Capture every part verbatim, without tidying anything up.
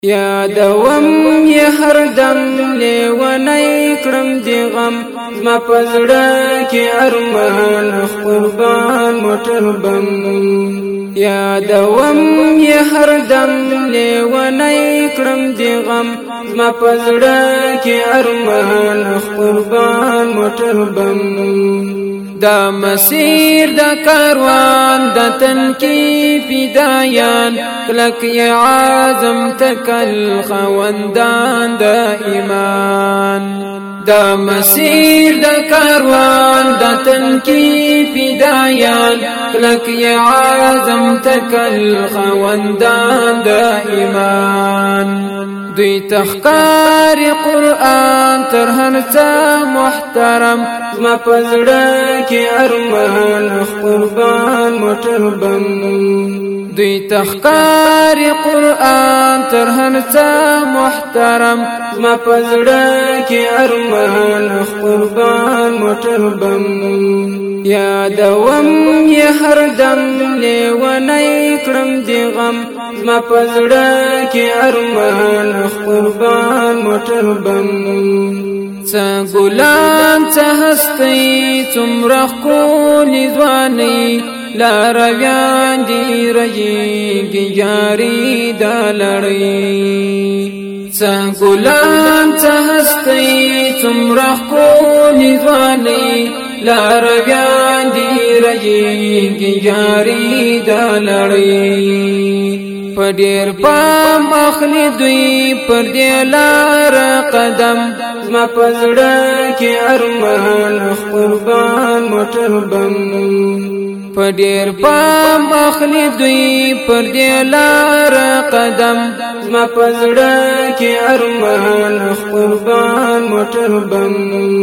یادوم یې هر دم لیونی کړم دی غم زما په زړه کې ارمان قربان موټر بم یادوم یې هر دم لیونی کړم دی غم زما په زړه کې ارمان قربان موټر بم دا مسیر دا کاروان دا تن کی فدایان کلک یا عازم تکل خوندان دا ایمان دا مسیر دا کاروان دا تن کی فدایان کلک یا عازم تکل خوندان دا ایمان دوی تخکار قرآن تر هر څه محترم زما په زړه کې ارمان قربان موټر بم دوی تخکار قرآن تر هر څه محترم زما په زړه کې ارمان قربان موټر بم یادوم یې هر دم لیونی کړم دی غم زما په زړه کې ارمان قربان موټر بم څه ګلان څه هستی څومره ښکلې ځواني لارویان دي رژېږي جاري دا لړۍ څه ګلان څه هستی څومره ښکلې ځواني لارویان دي رژېږي جاري دا لړۍ په ډېر پام اخلي دوی پر دې لاره قدم زما په زړه کې ارمان قربان موټر بم په ډېر پام اخلي دوی پر دې لاره قدم زما په زړه کې ارمان قربان موټر بم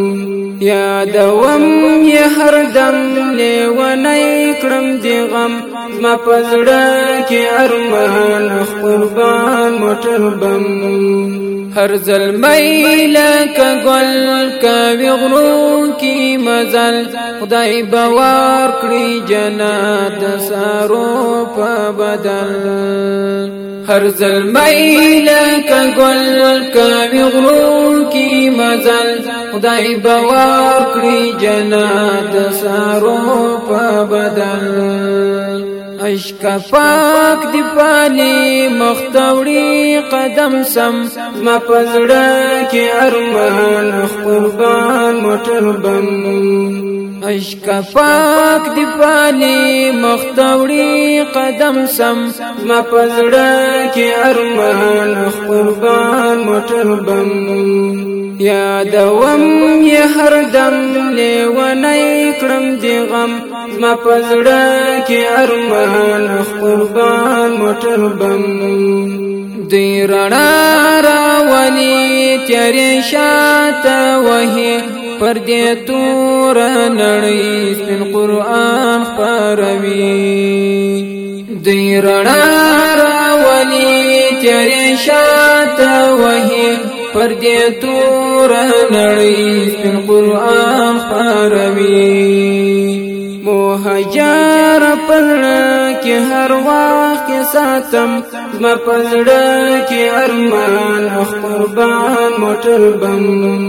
یادوم یې هر دم لیونی کړم دی غم زما په زړه کې ارمان قربان موټر بم هر زلمی لکه ګل کوي غرو کی مزل خدای باور کړی جنت سارو په بدل هر زلمی لکه ګل کوي غرو کی مزل خدای باور کړی جنت سارو په بدل عشق پاک دی پالی مختوری قدم سم زما په زړه کې ارمان قربان موټر بم عشق پاک دی پالی مختوری قدم سم زما په زړه کې ارمان قربان موټر بم یادوم یې هر دم لیونی کړم دی غم زما په زړه کې ارمان قربان موټر بم دوی رڼا راولي تیارې شاته وهي پر دې تور نړۍ سپین قرآن خپروي دوی رڼا راولي تیارې شاته وهي پر دې تور نړۍ سپین قرآن خپروي مهاجر پلړه کې هر وخت ساتم زما په زړه کې ارمان قربان موټر بم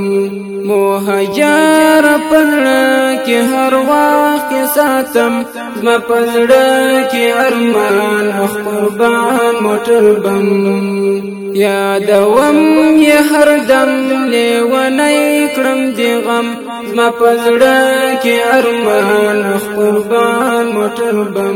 مهاجر پلړه کې هر وخت ساتم زما په زړه کې ارمان قربان موټر بم یادوم یې هر دم لیونی کړم دی غم زما په زړه کې ارمان قربان موټر بم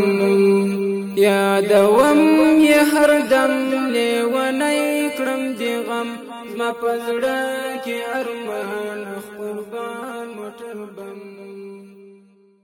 یادوم یې هر دم لیونی کړم دی غم زما په زړه کې ارمان قربان موټر بم